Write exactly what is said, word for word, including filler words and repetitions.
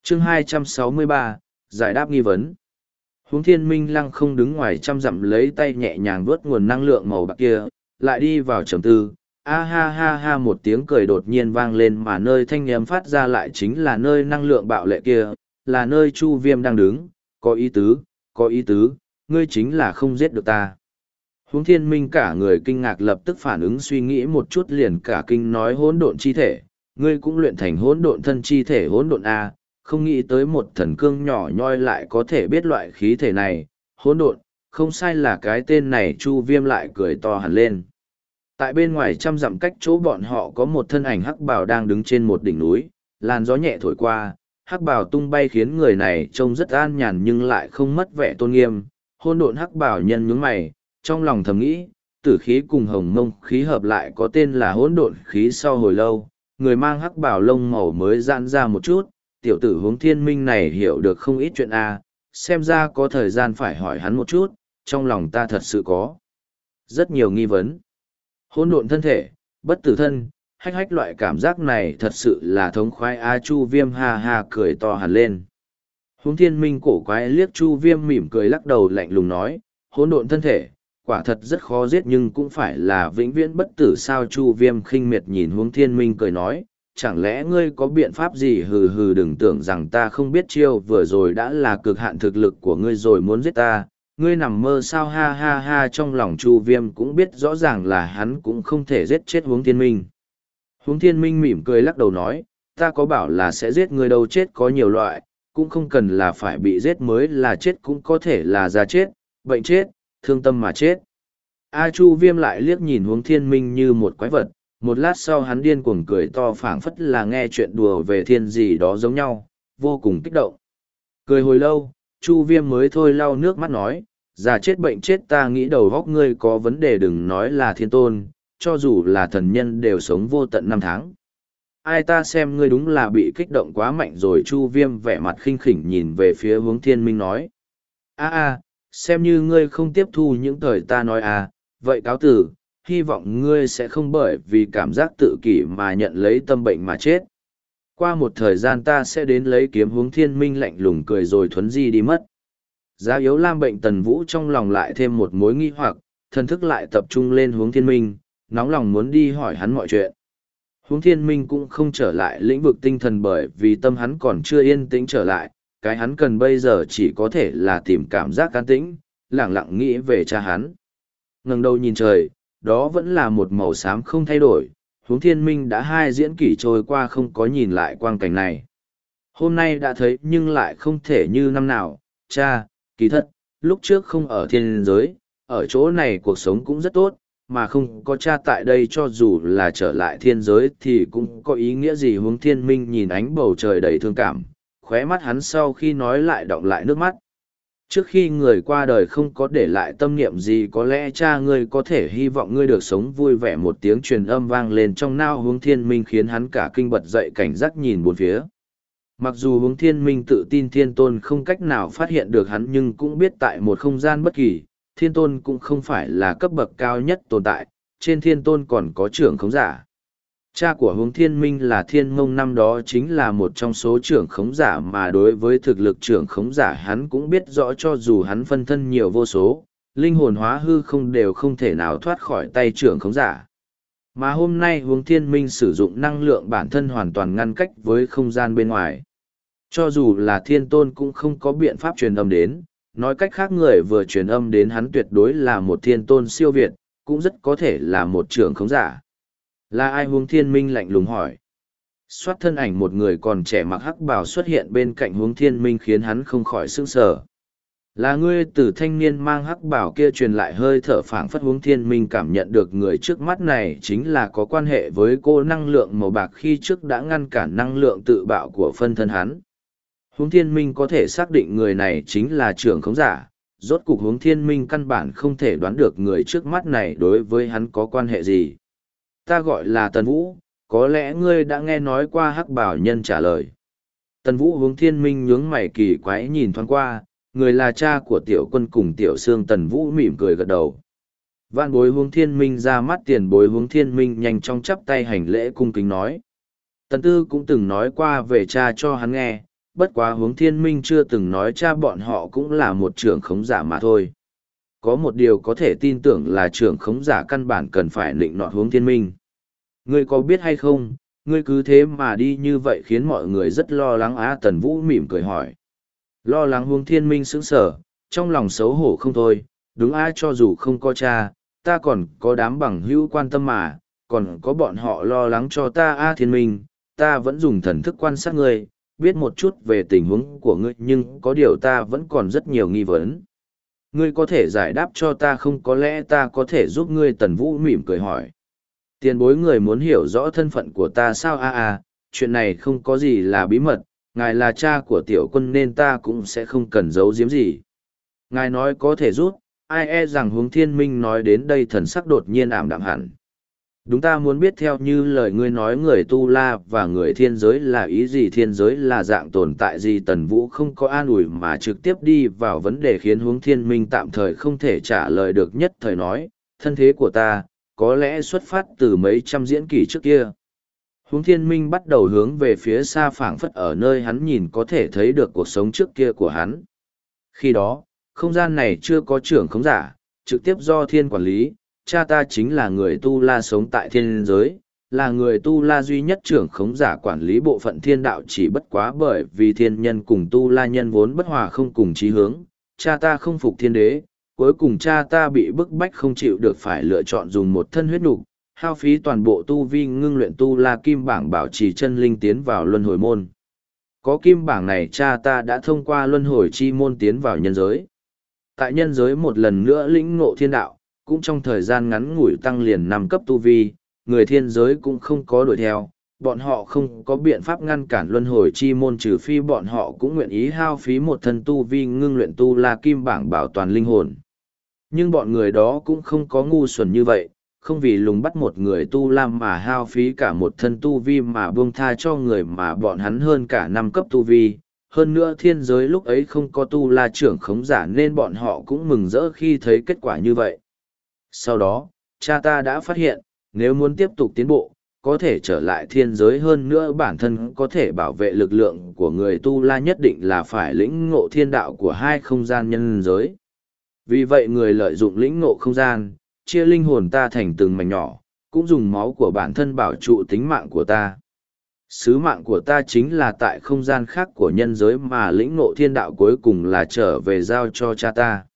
chương hai trăm sáu mươi ba, giải đáp nghi vấn. Huống thiên minh lăng không đứng ngoài trăm dặm lấy tay nhẹ nhàng vuốt nguồn năng lượng màu bạc kia, lại đi vào trầm tư. A ha ha ha, một tiếng cười đột nhiên vang lên, mà nơi thanh âm phát ra lại chính là nơi năng lượng bạo lệ kia, là nơi Chu Viêm đang đứng. Có ý tứ, có ý tứ, ngươi chính là không giết được ta. Huống thiên minh cả người kinh ngạc, lập tức phản ứng suy nghĩ một chút liền cả kinh nói: hỗn độn chi thể, ngươi cũng luyện thành hỗn độn thân chi thể hỗn độn a? Không nghĩ tới một thần cương nhỏ nhoi lại có thể biết loại khí thể này. Hỗn độn, không sai là cái tên này. Chu Viêm lại cười to hẳn lên. Tại bên ngoài trăm dặm cách chỗ bọn họ có một thân ảnh hắc bào đang đứng trên một đỉnh núi, làn gió nhẹ thổi qua, hắc bào tung bay khiến người này trông rất an nhàn nhưng lại không mất vẻ tôn nghiêm. Hỗn độn hắc bào nhân nhướng mày, trong lòng thầm nghĩ, tử khí cùng hồng mông khí hợp lại có tên là hỗn độn khí. Sau hồi lâu, người mang hắc bào lông màu mới giãn ra một chút. Tiểu tử Huống Thiên Minh này hiểu được không ít chuyện a, xem ra có thời gian phải hỏi hắn một chút, trong lòng ta thật sự có rất nhiều nghi vấn. Hỗn độn thân thể, bất tử thân, hách hách, loại cảm giác này thật sự là thống khoái a. Chu Viêm ha ha cười to hẳn lên. Huống Thiên Minh cổ quái liếc Chu Viêm mỉm cười lắc đầu lạnh lùng nói: hỗn độn thân thể, quả thật rất khó giết nhưng cũng phải là vĩnh viễn bất tử sao? Chu Viêm khinh miệt nhìn Huống Thiên Minh cười nói: chẳng lẽ ngươi có biện pháp gì? Hừ hừ, đừng tưởng rằng ta không biết chiêu, vừa rồi đã là cực hạn thực lực của ngươi rồi muốn giết ta, ngươi nằm mơ sao? Ha ha ha. Trong lòng Chu Viêm cũng biết rõ ràng là hắn cũng không thể giết chết Huống Thiên Minh. Huống Thiên Minh mỉm cười lắc đầu nói: ta có bảo là sẽ giết ngươi đâu, chết có nhiều loại, cũng không cần là phải bị giết mới là chết, cũng có thể là già chết, bệnh chết, thương tâm mà chết. A Chu Viêm lại liếc nhìn Huống Thiên Minh như một quái vật, một lát sau hắn điên cuồng cười to phảng phất là nghe chuyện đùa về thiên gì đó giống nhau, vô cùng kích động. Cười hồi lâu, Chu Viêm mới thôi lau nước mắt nói: già chết bệnh chết, ta nghĩ đầu góc ngươi có vấn đề, đừng nói là thiên tôn, cho dù là thần nhân đều sống vô tận năm tháng. Ai, ta xem ngươi đúng là bị kích động quá mạnh rồi. Chu Viêm vẻ mặt khinh khỉnh nhìn về phía Huống Thiên Minh nói: a a, xem như ngươi không tiếp thu những lời ta nói à, vậy cáo tử, hy vọng ngươi sẽ không bởi vì cảm giác tự kỷ mà nhận lấy tâm bệnh mà chết. Qua một thời gian ta sẽ đến lấy kiếm. Huống Thiên Minh lạnh lùng cười rồi thuấn di đi mất. Giá yếu lam bệnh Tần Vũ trong lòng lại thêm một mối nghi hoặc, thần thức lại tập trung lên Huống Thiên Minh, nóng lòng muốn đi hỏi hắn mọi chuyện. Huống Thiên Minh cũng không trở lại lĩnh vực tinh thần bởi vì tâm hắn còn chưa yên tĩnh trở lại, cái hắn cần bây giờ chỉ có thể là tìm cảm giác an tĩnh, lẳng lặng nghĩ về cha hắn. Ngẩng đầu nhìn trời, đó vẫn là một màu xám không thay đổi. Huống Thiên Minh đã hai diễn kỷ trôi qua không có nhìn lại quang cảnh này. Hôm nay đã thấy nhưng lại không thể như năm nào. Cha, kỳ thật, lúc trước không ở thiên giới, ở chỗ này cuộc sống cũng rất tốt, mà không có cha tại đây cho dù là trở lại thiên giới thì cũng có ý nghĩa gì? Huống Thiên Minh nhìn ánh bầu trời đầy thương cảm, khóe mắt hắn sau khi nói lại đọng lại nước mắt. Trước khi người qua đời không có để lại tâm niệm gì, có lẽ cha ngươi có thể hy vọng ngươi được sống vui vẻ. Một tiếng truyền âm vang lên trong nao Huống Thiên Minh khiến hắn cả kinh bật dậy cảnh giác nhìn bốn phía. Mặc dù Huống Thiên Minh tự tin thiên tôn không cách nào phát hiện được hắn nhưng cũng biết tại một không gian bất kỳ, thiên tôn cũng không phải là cấp bậc cao nhất tồn tại, trên thiên tôn còn có trưởng khống giả. Cha của Huống Thiên Minh là Thiên Mông, năm đó chính là một trong số trưởng khống giả, mà đối với thực lực trưởng khống giả hắn cũng biết rõ, cho dù hắn phân thân nhiều vô số, linh hồn hóa hư không đều không thể nào thoát khỏi tay trưởng khống giả. Mà hôm nay Huống Thiên Minh sử dụng năng lượng bản thân hoàn toàn ngăn cách với không gian bên ngoài. Cho dù là thiên tôn cũng không có biện pháp truyền âm đến, nói cách khác người vừa truyền âm đến hắn tuyệt đối là một thiên tôn siêu việt, cũng rất có thể là một trưởng khống giả. Là ai? Huống Thiên Minh lạnh lùng hỏi. Xoát thân ảnh một người còn trẻ mặc hắc bào xuất hiện bên cạnh Huống Thiên Minh khiến hắn không khỏi sững sờ. Là ngươi? Từ thanh niên mang hắc bào kia truyền lại hơi thở phảng phất. Huống Thiên Minh cảm nhận được người trước mắt này chính là có quan hệ với cô năng lượng màu bạc khi trước đã ngăn cản năng lượng tự bạo của phân thân hắn. Huống Thiên Minh có thể xác định người này chính là trưởng khống giả, rốt cục Huống Thiên Minh căn bản không thể đoán được người trước mắt này đối với hắn có quan hệ gì. Ta gọi là Tần Vũ, có lẽ ngươi đã nghe nói qua. Hắc Bảo nhân trả lời. Tần Vũ. Huống Thiên Minh nhướng mày kỳ quái nhìn thoáng qua, người là cha của Tiểu Quân cùng Tiểu Sương. Tần Vũ mỉm cười gật đầu. Vạn bối Huống Thiên Minh ra mắt. Tiền bối. Huống Thiên Minh nhanh chóng chắp tay hành lễ cung kính nói. Tần Tư cũng từng nói qua về cha cho hắn nghe, bất quá Hướng Thiên Minh chưa từng nói cha bọn họ cũng là một trưởng khống giả mà thôi. Có một điều có thể tin tưởng là trưởng khống giả căn bản cần phải định nọt Hướng Thiên Minh. Ngươi có biết hay không, ngươi cứ thế mà đi như vậy khiến mọi người rất lo lắng á. Tần Vũ mỉm cười hỏi. Lo lắng Hướng Thiên Minh sững sờ, trong lòng xấu hổ không thôi, đúng á, cho dù không có cha, ta còn có đám bằng hữu quan tâm mà, còn có bọn họ lo lắng cho ta a. Thiên Minh, ta vẫn dùng thần thức quan sát ngươi, biết một chút về tình huống của ngươi, nhưng có điều ta vẫn còn rất nhiều nghi vấn. Ngươi có thể giải đáp cho ta không? Có lẽ ta có thể giúp ngươi. Tần Vũ mỉm cười hỏi. Tiền bối người muốn hiểu rõ thân phận của ta sao? a a chuyện này không có gì là bí mật, ngài là cha của tiểu quân nên ta cũng sẽ không cần giấu giếm gì. Ngài nói có thể giúp, ai e rằng Hướng Thiên Minh nói đến đây thần sắc đột nhiên ảm đạm hẳn. Đúng, ta muốn biết theo như lời ngươi nói người tu la và người thiên giới là ý gì? Thiên giới là dạng tồn tại gì? Tần Vũ không có an ủi mà trực tiếp đi vào vấn đề khiến Hướng Thiên Minh tạm thời không thể trả lời được, nhất thời nói, thân thế của ta, có lẽ xuất phát từ mấy trăm diễn kỷ trước kia. Hướng Thiên Minh bắt đầu hướng về phía xa, phảng phất ở nơi hắn nhìn có thể thấy được cuộc sống trước kia của hắn. Khi đó, không gian này chưa có trưởng khống giả, trực tiếp do thiên quản lý, cha ta chính là người tu la sống tại thiên giới, là người tu la duy nhất trưởng khống giả quản lý bộ phận thiên đạo, chỉ bất quá bởi vì thiên nhân cùng tu la nhân vốn bất hòa không cùng chí hướng, cha ta không phục thiên đế, cuối cùng cha ta bị bức bách không chịu được phải lựa chọn dùng một thân huyết nục, hao phí toàn bộ tu vi ngưng luyện tu la kim bảng bảo trì chân linh tiến vào luân hồi môn. Có kim bảng này cha ta đã thông qua luân hồi chi môn tiến vào nhân giới. Tại nhân giới một lần nữa lĩnh ngộ thiên đạo, cũng trong thời gian ngắn ngủi tăng liền năm cấp tu vi, người thiên giới cũng không có đuổi theo, bọn họ không có biện pháp ngăn cản luân hồi chi môn, trừ phi bọn họ cũng nguyện ý hao phí một thân tu vi ngưng luyện tu la kim bảng bảo toàn linh hồn. Nhưng bọn người đó cũng không có ngu xuẩn như vậy, không vì lùng bắt một người tu la mà hao phí cả một thân tu vi mà buông tha cho người mà bọn hắn hơn cả năm cấp tu vi. Hơn nữa thiên giới lúc ấy không có tu la trưởng khống giả nên bọn họ cũng mừng rỡ khi thấy kết quả như vậy. Sau đó, cha ta đã phát hiện, nếu muốn tiếp tục tiến bộ, có thể trở lại thiên giới, hơn nữa bản thân có thể bảo vệ lực lượng của người tu la, nhất định là phải lĩnh ngộ thiên đạo của hai không gian nhân giới. Vì vậy người lợi dụng lĩnh ngộ không gian, chia linh hồn ta thành từng mảnh nhỏ, cũng dùng máu của bản thân bảo trụ tính mạng của ta. Sứ mạng của ta chính là tại không gian khác của nhân giới mà lĩnh ngộ thiên đạo, cuối cùng là trở về giao cho cha ta.